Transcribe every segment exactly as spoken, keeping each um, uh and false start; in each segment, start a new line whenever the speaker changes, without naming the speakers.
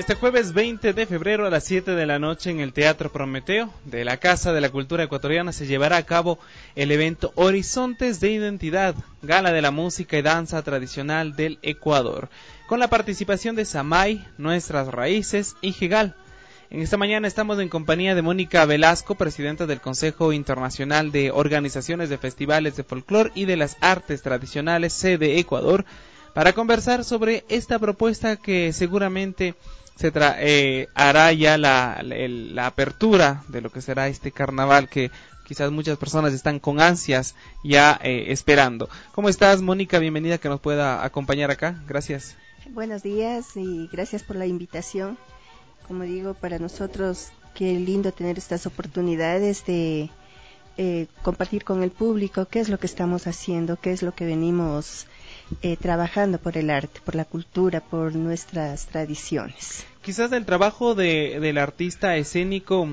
Este jueves veinte de febrero a las siete de la noche en el Teatro Prometeo de la Casa de la Cultura Ecuatoriana se llevará a cabo el evento Horizontes de Identidad, Gala de la Música y Danza Tradicional del Ecuador, con la participación de Samay, Nuestras Raíces y Jegal. En esta mañana estamos en compañía de Mónica Velasco, presidenta del Consejo Internacional de Organizaciones de Festivales de Folclor y de las Artes Tradicionales, sede Ecuador, para conversar sobre esta propuesta que seguramente se tra eh, hará ya la, la, la apertura de lo que será este carnaval que quizás muchas personas están con ansias ya eh, esperando. ¿Cómo estás, Mónica? Bienvenida, que nos pueda acompañar acá. Gracias.
Buenos días y gracias por la invitación. Como digo, para nosotros qué lindo tener estas oportunidades de eh, compartir con el público qué es lo que estamos haciendo, qué es lo que venimos eh, trabajando por el arte, por la cultura, por nuestras tradiciones.
Quizás del trabajo de, del artista escénico,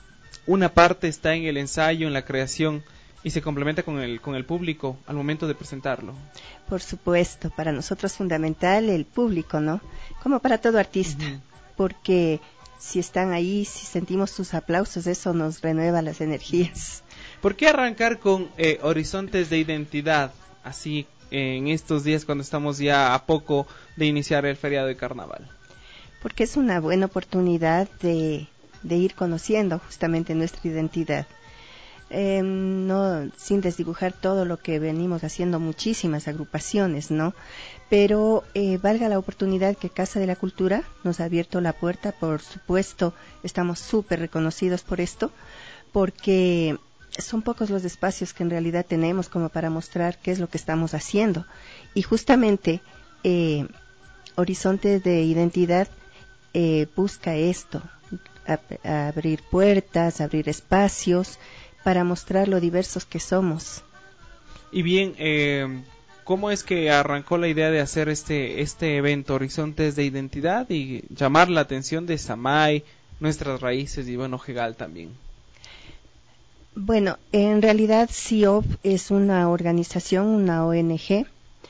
una parte está en el ensayo, en la creación, y se complementa con el, con el público al momento de presentarlo.
Por supuesto, para nosotros es fundamental el público, ¿no? Como para todo artista. Uh-huh. Porque si están ahí, si sentimos sus aplausos, eso nos renueva las energías.
¿Por qué arrancar con eh, Horizontes de Identidad, así eh, en estos días cuando estamos ya a poco de iniciar el feriado de carnaval?
Porque es una buena oportunidad de, de ir conociendo justamente nuestra identidad. Eh, no sin desdibujar todo lo que venimos haciendo muchísimas agrupaciones, ¿no? Pero eh, valga la oportunidad que Casa de la Cultura nos ha abierto la puerta, por supuesto, estamos súper reconocidos por esto, porque son pocos los espacios que en realidad tenemos como para mostrar qué es lo que estamos haciendo. Y justamente eh, Horizonte de Identidad eh, busca esto, ab- abrir puertas, abrir espacios, para mostrar lo diversos que somos.
Y bien, eh, ¿cómo es que arrancó la idea de hacer este este evento Horizontes de Identidad y llamar la atención de Samay, Nuestras Raíces y bueno, Jegal también?
Bueno, en realidad C I O F es una organización, una O N G,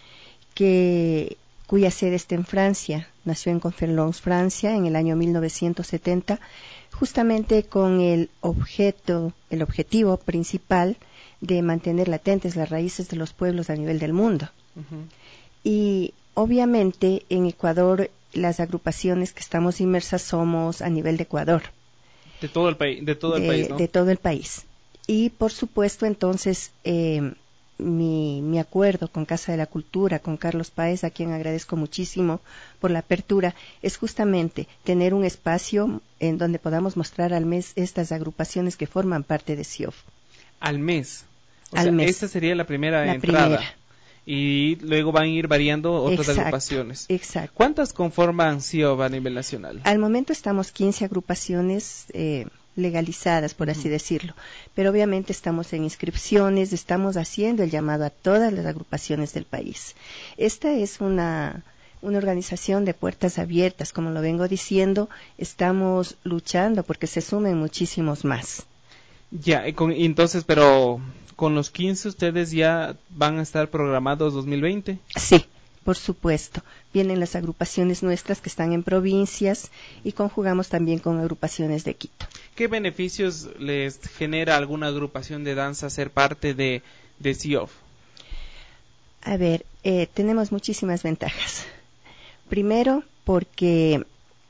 que, cuya sede está en Francia. Nació en Conferlons, Francia, en el año mil novecientos setenta, justamente con el objeto, el objetivo principal de mantener latentes las raíces de los pueblos a nivel del mundo. Uh-huh. Y obviamente en Ecuador las agrupaciones que estamos inmersas somos a nivel de Ecuador.
De todo el país, de todo
de,
el país, ¿no?
De todo el país. Y por supuesto entonces eh, mi, mi acuerdo con Casa de la Cultura, con Carlos Páez, a quien agradezco muchísimo por la apertura, es justamente tener un espacio en donde podamos mostrar al mes estas agrupaciones que forman parte de C I O F.
Al mes. O
al
sea,
mes.
Esta sería la primera
la
entrada.
Primera.
Y luego van a ir variando otras
exacto,
agrupaciones.
Exacto.
¿Cuántas conforman C I O F a nivel nacional?
Al momento estamos quince agrupaciones eh, legalizadas, por uh-huh. así decirlo. Pero obviamente estamos en inscripciones, estamos haciendo el llamado a todas las agrupaciones del país. Esta es una, una organización de puertas abiertas, como lo vengo diciendo, estamos luchando porque se sumen muchísimos más.
Ya, y con, entonces, pero con los quince ustedes ya van a estar programados dos mil veinte.
Sí, por supuesto. Vienen las agrupaciones nuestras que están en provincias y conjugamos también con agrupaciones de Quito.
¿Qué beneficios les genera alguna agrupación de danza ser parte de, de C I O F?
A ver, eh, tenemos muchísimas ventajas. Primero, porque,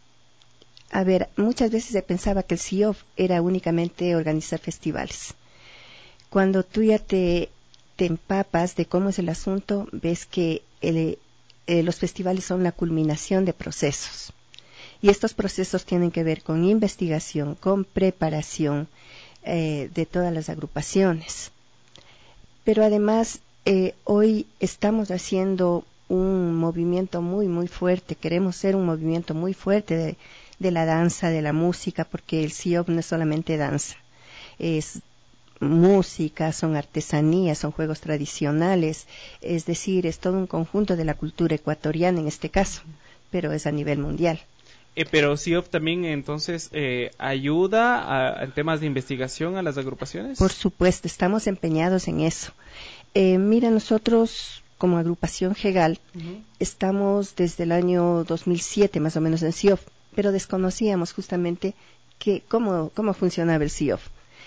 a ver, muchas veces se pensaba que el C I O F era únicamente organizar festivales. Cuando tú ya te, te empapas de cómo es el asunto, ves que el, eh, los festivales son la culminación de procesos. Y estos procesos tienen que ver con investigación, con preparación eh, de todas las agrupaciones. Pero además, eh, hoy estamos haciendo un movimiento muy, muy fuerte. Queremos ser un movimiento muy fuerte de, de la danza, de la música, porque el C I O F no es solamente danza. Es música, son artesanías, son juegos tradicionales. Es decir, es todo un conjunto de la cultura ecuatoriana en este caso, pero es a nivel mundial.
Eh, pero C I O F también entonces eh, ayuda a, en temas de investigación a las agrupaciones.
Por supuesto, estamos empeñados en eso. Eh, mira, nosotros como agrupación Jegal uh-huh. estamos desde el año dos mil siete más o menos en C I O F. pero desconocíamos justamente que, cómo, cómo funcionaba el C I O F.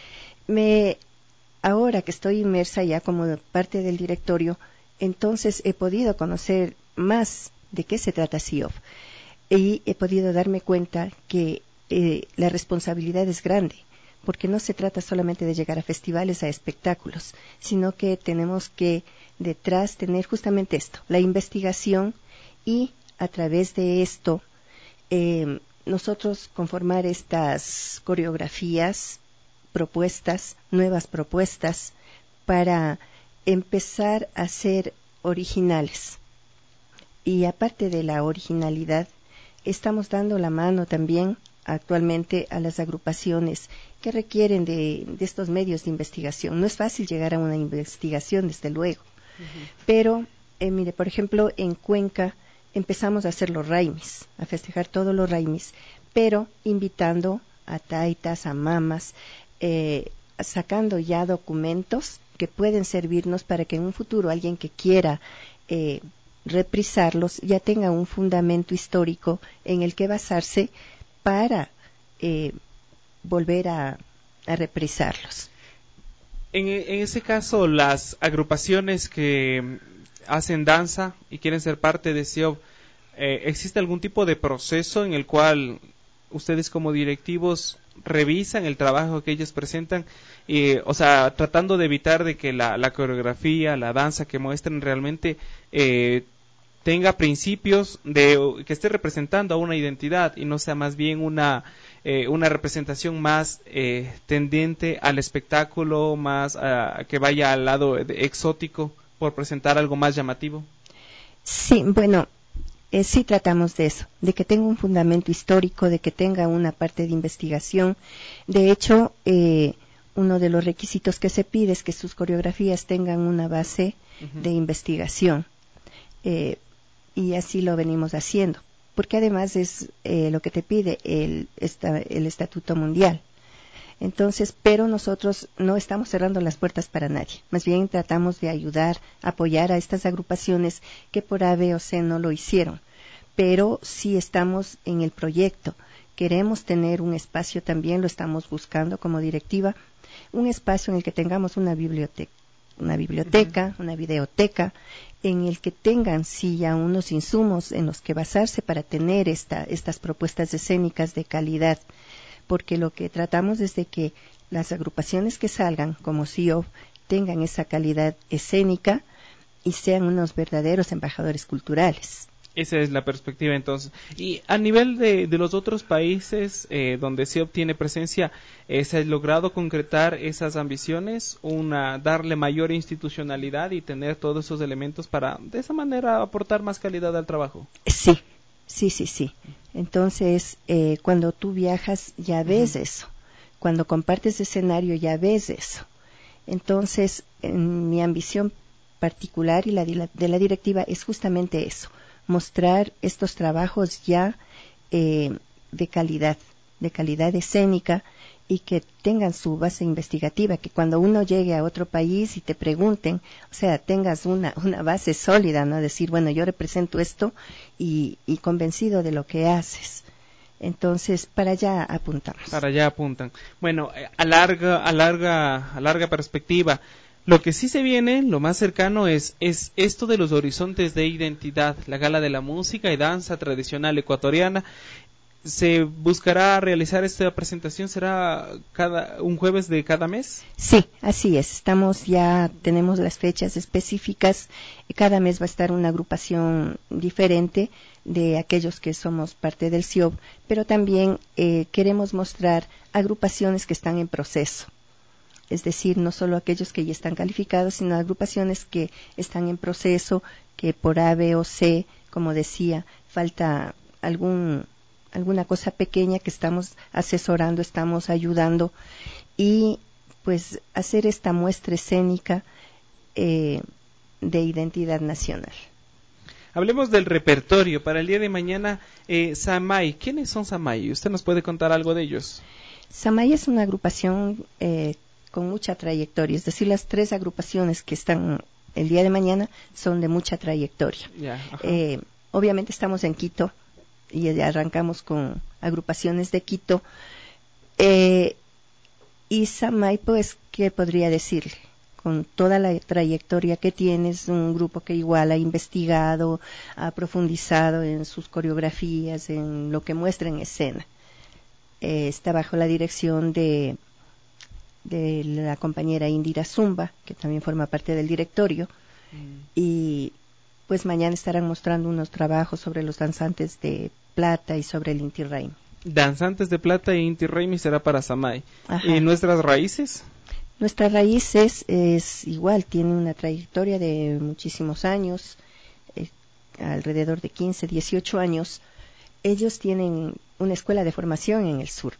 Me, ahora que estoy inmersa ya como parte del directorio, entonces he podido conocer más de qué se trata C I O F y he podido darme cuenta que eh, la responsabilidad es grande, porque no se trata solamente de llegar a festivales, a espectáculos, sino que tenemos que detrás tener justamente esto, la investigación, y a través de esto eh, nosotros conformar estas coreografías, propuestas, nuevas propuestas, para empezar a ser originales. Y aparte de la originalidad, estamos dando la mano también actualmente a las agrupaciones que requieren de, de estos medios de investigación. No es fácil llegar a una investigación, desde luego, uh-huh. pero, eh, mire, por ejemplo, en Cuenca empezamos a hacer los raimis, a festejar todos los raimis, pero invitando a taitas, a mamas, eh, sacando ya documentos que pueden servirnos para que en un futuro alguien que quiera eh, reprisarlos ya tenga un fundamento histórico en el que basarse para eh, volver a, a reprisarlos.
En, en ese caso, las agrupaciones que hacen danza y quieren ser parte de C I O F, eh, ¿existe algún tipo de proceso en el cual ustedes como directivos revisan el trabajo que ellos presentan? Eh, o sea, tratando de evitar de que la, la coreografía, la danza que muestren realmente eh, tenga principios de que esté representando a una identidad y no sea más bien una eh, una representación más eh, tendiente al espectáculo, más a, a que vaya al lado de, exótico, por presentar algo más llamativo.
Sí, bueno, eh, sí tratamos de eso, de que tenga un fundamento histórico, de que tenga una parte de investigación. De hecho, eh, uno de los requisitos que se pide es que sus coreografías tengan una base uh-huh. de investigación. Eh, y así lo venimos haciendo, porque además es eh, lo que te pide el, esta, el Estatuto Mundial. Entonces, pero nosotros no estamos cerrando las puertas para nadie, más bien tratamos de ayudar, apoyar a estas agrupaciones que por A, B o C no lo hicieron, pero sí estamos en el proyecto. Queremos tener un espacio también, lo estamos buscando como directiva, un espacio en el que tengamos una biblioteca, una biblioteca, uh-huh. una videoteca, en el que tengan sí ya unos insumos en los que basarse para tener esta, estas propuestas escénicas de calidad, porque lo que tratamos es de que las agrupaciones que salgan como C I O F tengan esa calidad escénica y sean unos verdaderos embajadores culturales.
Esa es la perspectiva entonces. Y a nivel de, de los otros países eh, donde se obtiene presencia, eh, ¿se ha logrado concretar esas ambiciones? Una, darle mayor institucionalidad y tener todos esos elementos para de esa manera aportar más calidad al trabajo.
Sí, sí, sí, sí. Entonces, eh, cuando tú viajas ya ves uh-huh. eso. Cuando compartes escenario ya ves eso. Entonces, en mi ambición particular y la de la, de la directiva es justamente eso. Mostrar estos trabajos ya eh, de calidad, de calidad escénica y que tengan su base investigativa, que cuando uno llegue a otro país y te pregunten, o sea, tengas una, una base sólida, ¿no? Decir, bueno, yo represento esto y, y convencido de lo que haces. Entonces, para allá apuntamos.
Para allá apuntan. Bueno, a larga, a larga, a larga perspectiva, lo que sí se viene, lo más cercano es, es esto de los horizontes de identidad, la gala de la música y danza tradicional ecuatoriana. ¿Se buscará realizar esta presentación? ¿Será cada un jueves de cada mes?
Sí, así es. Estamos ya, tenemos las fechas específicas. Cada mes va a estar una agrupación diferente de aquellos que somos parte del C I O F, pero también eh, queremos mostrar agrupaciones que están en proceso. Es decir, no solo aquellos que ya están calificados, sino agrupaciones que están en proceso, que por A, B o C, como decía, falta algún, alguna cosa pequeña que estamos asesorando, estamos ayudando, y pues hacer esta muestra escénica eh, de identidad nacional.
Hablemos del repertorio para el día de mañana. eh, Samay, ¿quiénes son Samay? ¿Usted nos puede contar algo de ellos?
Samay es una agrupación eh, con mucha trayectoria, es decir, las tres agrupaciones que están el día de mañana son de mucha trayectoria.
Yeah,
eh, obviamente estamos en Quito, y ya arrancamos con agrupaciones de Quito. Eh, y Samay, pues, ¿qué podría decirle? Con toda la trayectoria que tiene, es un grupo que igual ha investigado, ha profundizado en sus coreografías, en lo que muestra en escena. Eh, está bajo la dirección de, de la compañera Indira Zumba, que también forma parte del directorio, mm. y pues mañana estarán mostrando unos trabajos sobre los danzantes de plata y sobre el Inti Raymi.
Danzantes de plata e Inti Raymi será para Samay. ¿Y nuestras raíces?
Nuestras raíces es igual, tiene una trayectoria de muchísimos años, eh, alrededor de quince, dieciocho años. Ellos tienen una escuela de formación en el sur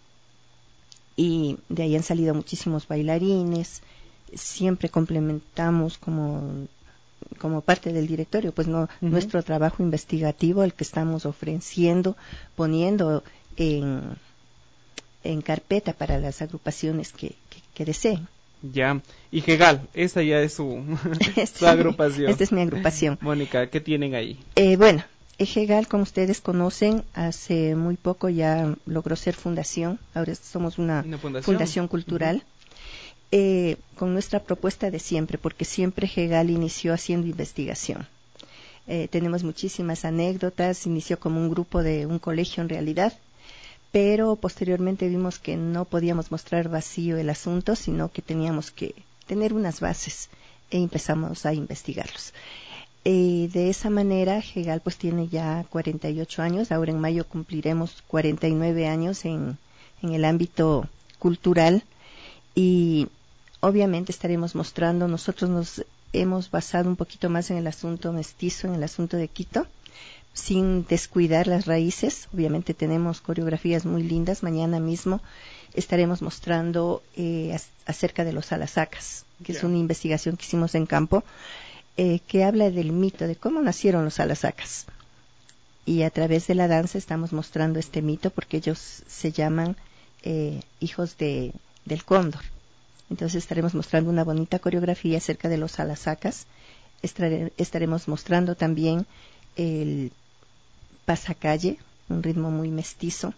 y de ahí han salido muchísimos bailarines. Siempre complementamos como, como parte del directorio, pues no, uh-huh. nuestro trabajo investigativo, el que estamos ofreciendo, poniendo en, en carpeta para las agrupaciones que, que que deseen.
Ya, y Jegal, esa ya es su, su agrupación.
Esta es mi agrupación.
Mónica, ¿qué tienen ahí?
Eh, bueno, Jegal, como ustedes conocen, hace muy poco ya logró ser fundación, ahora somos una, ¿Una fundación? fundación cultural, uh-huh. eh, con nuestra propuesta de siempre, porque siempre Jegal inició haciendo investigación. Eh, tenemos muchísimas anécdotas, inició como un grupo de un colegio en realidad, pero posteriormente vimos que no podíamos mostrar vacío el asunto, sino que teníamos que tener unas bases e empezamos a investigarlos. Eh, de esa manera, Jegal pues tiene ya cuarenta y ocho años, ahora en mayo cumpliremos cuarenta y nueve años en, en el ámbito cultural y obviamente estaremos mostrando, nosotros nos hemos basado un poquito más en el asunto mestizo, en el asunto de Quito, sin descuidar las raíces. Obviamente tenemos coreografías muy lindas. Mañana mismo estaremos mostrando eh, acerca de los alasacas, que yeah. es una investigación que hicimos en campo, eh, que habla del mito de cómo nacieron los alasacas. Y a través de la danza estamos mostrando este mito porque ellos se llaman eh, hijos de, del cóndor. Entonces estaremos mostrando una bonita coreografía acerca de los alasacas. Estre- estaremos mostrando también el pasacalle, un ritmo muy mestizo.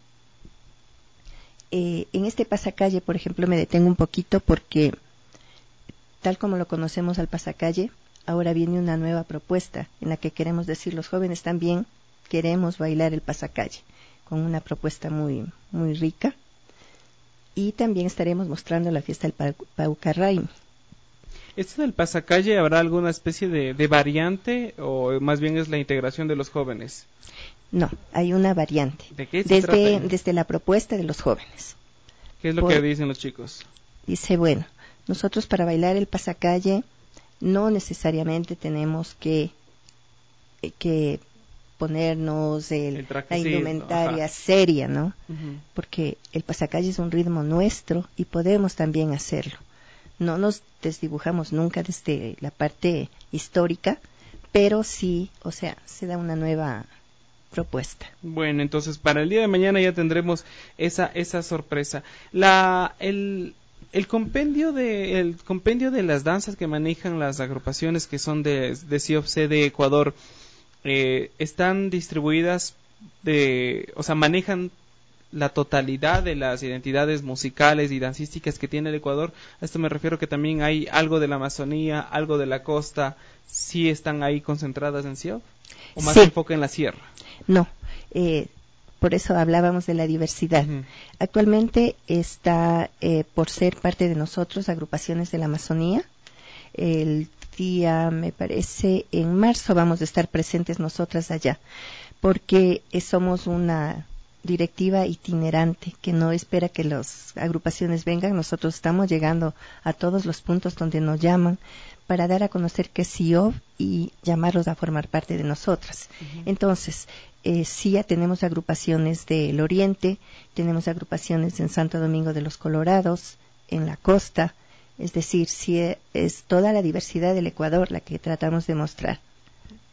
Eh, en este pasacalle, por ejemplo, me detengo un poquito porque, tal como lo conocemos al pasacalle, ahora viene una nueva propuesta en la que queremos decir los jóvenes también queremos bailar el pasacalle, con una propuesta muy, muy rica. Y también estaremos mostrando la fiesta del Paucarraymi.
¿Esto del pasacalle habrá alguna especie de, de variante o más bien es la integración de los jóvenes?
No, hay una variante.
¿De qué se
desde,
trata?
Desde la propuesta de los jóvenes.
¿Qué es lo Por, que dicen los chicos?
Dice, bueno, nosotros para bailar el pasacalle no necesariamente tenemos que, que ponernos el, el la indumentaria ajá. seria, ¿no? Uh-huh. Porque el pasacalle es un ritmo nuestro y podemos también hacerlo. No nos desdibujamos nunca desde la parte histórica, pero sí, o sea, se da una nueva propuesta.
Bueno, entonces para el día de mañana ya tendremos esa esa sorpresa. La el el compendio de el compendio de las danzas que manejan las agrupaciones que son de de C I O F C de Ecuador eh, están distribuidas de, o sea, manejan la totalidad de las identidades musicales y dancísticas que tiene el Ecuador. A esto me refiero que también hay algo de la Amazonía, algo de la costa, ¿sí están ahí concentradas en C I O F? ¿O más
sí.
enfoque en la sierra?
No, eh, por eso hablábamos de la diversidad. Uh-huh. Actualmente está, eh, por ser parte de nosotros, agrupaciones de la Amazonía. El día, me parece, en marzo vamos a estar presentes nosotras allá, porque eh, somos una directiva itinerante que no espera que las agrupaciones vengan. Nosotros estamos llegando a todos los puntos donde nos llaman para dar a conocer que es C I O F y llamarlos a formar parte de nosotras. Uh-huh. Entonces, eh, sí ya tenemos agrupaciones del Oriente, tenemos agrupaciones en Santo Domingo de los Colorados, en la costa, es decir, sí es toda la diversidad del Ecuador la que tratamos de mostrar.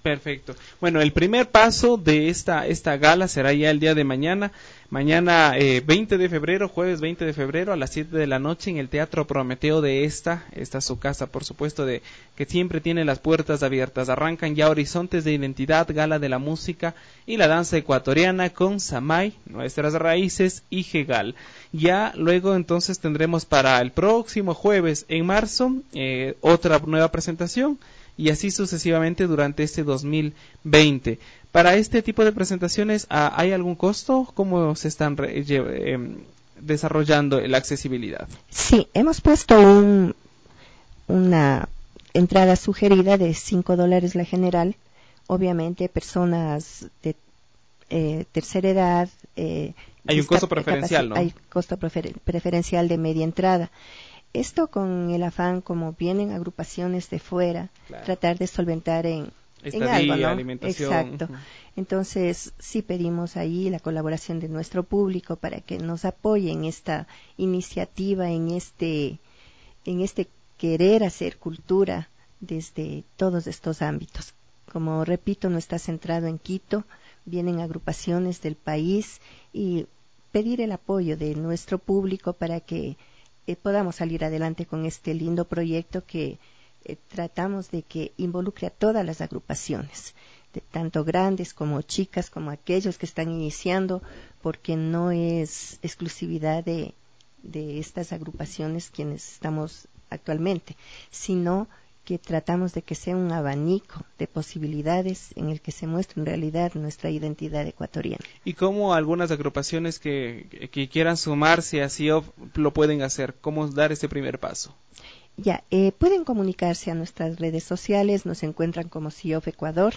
Perfecto. Bueno, el primer paso de esta esta gala será ya el día de mañana. Mañana eh, veinte de febrero, jueves veinte de febrero a las siete de la noche en el Teatro Prometeo de esta, esta es su casa, por supuesto, de que siempre tiene las puertas abiertas. Arrancan ya Horizontes de Identidad, Gala de la Música y la Danza Ecuatoriana con Samay, Nuestras Raíces y Jegal. Ya luego entonces tendremos para el próximo jueves en marzo eh, otra nueva presentación, y así sucesivamente durante este dos mil veinte. Para este tipo de presentaciones, ¿hay algún costo? ¿Cómo se están re, eh, desarrollando la accesibilidad?
Sí, hemos puesto un, una entrada sugerida de cinco dólares la general. Obviamente, personas de eh, tercera edad. Eh,
hay un costo preferencial, ¿no?
Hay costo prefer, preferencial de media entrada. Esto con el afán, como vienen agrupaciones de fuera, claro, tratar de solventar en, en algo, ¿no?
Alimentación.
Exacto. Entonces, sí pedimos ahí la colaboración de nuestro público para que nos apoye en esta iniciativa, en este, en este querer hacer cultura desde todos estos ámbitos. Como repito, no está centrado en Quito, vienen agrupaciones del país y pedir el apoyo de nuestro público para que Eh, podamos salir adelante con este lindo proyecto que eh, tratamos de que involucre a todas las agrupaciones, de, tanto grandes como chicas, como aquellos que están iniciando, porque no es exclusividad de, de estas agrupaciones quienes estamos actualmente, sino que tratamos de que sea un abanico de posibilidades en el que se muestre en realidad nuestra identidad ecuatoriana.
¿Y cómo algunas agrupaciones que, que quieran sumarse a C I O F lo pueden hacer? ¿Cómo dar ese primer paso?
Ya, eh, pueden comunicarse a nuestras redes sociales, nos encuentran como C I O F Ecuador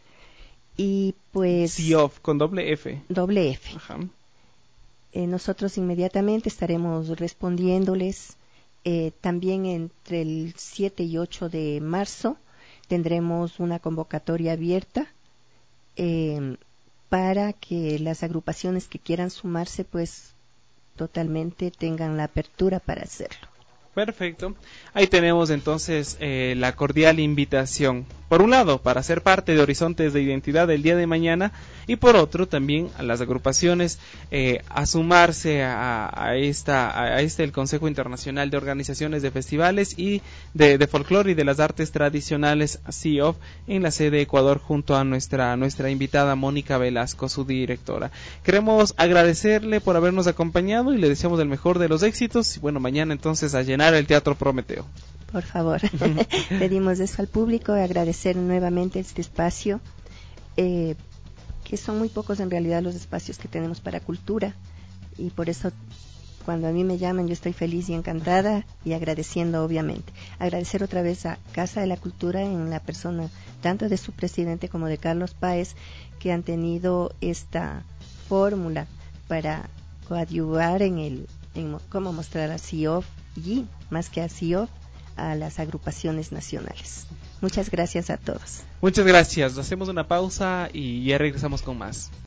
y pues...
C I O F con doble F.
Doble F.
Ajá.
Eh, nosotros inmediatamente estaremos respondiéndoles. Eh, también entre el siete y ocho de marzo tendremos una convocatoria abierta eh, para que las agrupaciones que quieran sumarse pues totalmente tengan la apertura para hacerlo.
Perfecto. Ahí tenemos entonces eh, la cordial invitación. Por un lado, para ser parte de Horizontes de Identidad el día de mañana, y por otro también a las agrupaciones eh, a sumarse a, a esta a este el Consejo Internacional de Organizaciones de Festivales y de, de Folclore y de las Artes Tradicionales, C I O F, en la sede de Ecuador, junto a nuestra nuestra invitada Mónica Velasco, su directora. Queremos agradecerle por habernos acompañado y le deseamos el mejor de los éxitos. Y bueno, mañana entonces a llenar el Teatro Prometeo.
Por favor, pedimos eso al público, agradecer nuevamente este espacio, eh, que son muy pocos en realidad los espacios que tenemos para cultura, y por eso cuando a mí me llaman yo estoy feliz y encantada y agradeciendo obviamente. Agradecer otra vez a Casa de la Cultura en la persona tanto de su presidente como de Carlos Páez, que han tenido esta fórmula para coadyuvar en el en cómo mostrar a C I O F y más que a C I O F a las agrupaciones nacionales. Muchas gracias a todos.
Muchas gracias. Hacemos una pausa y ya regresamos con más.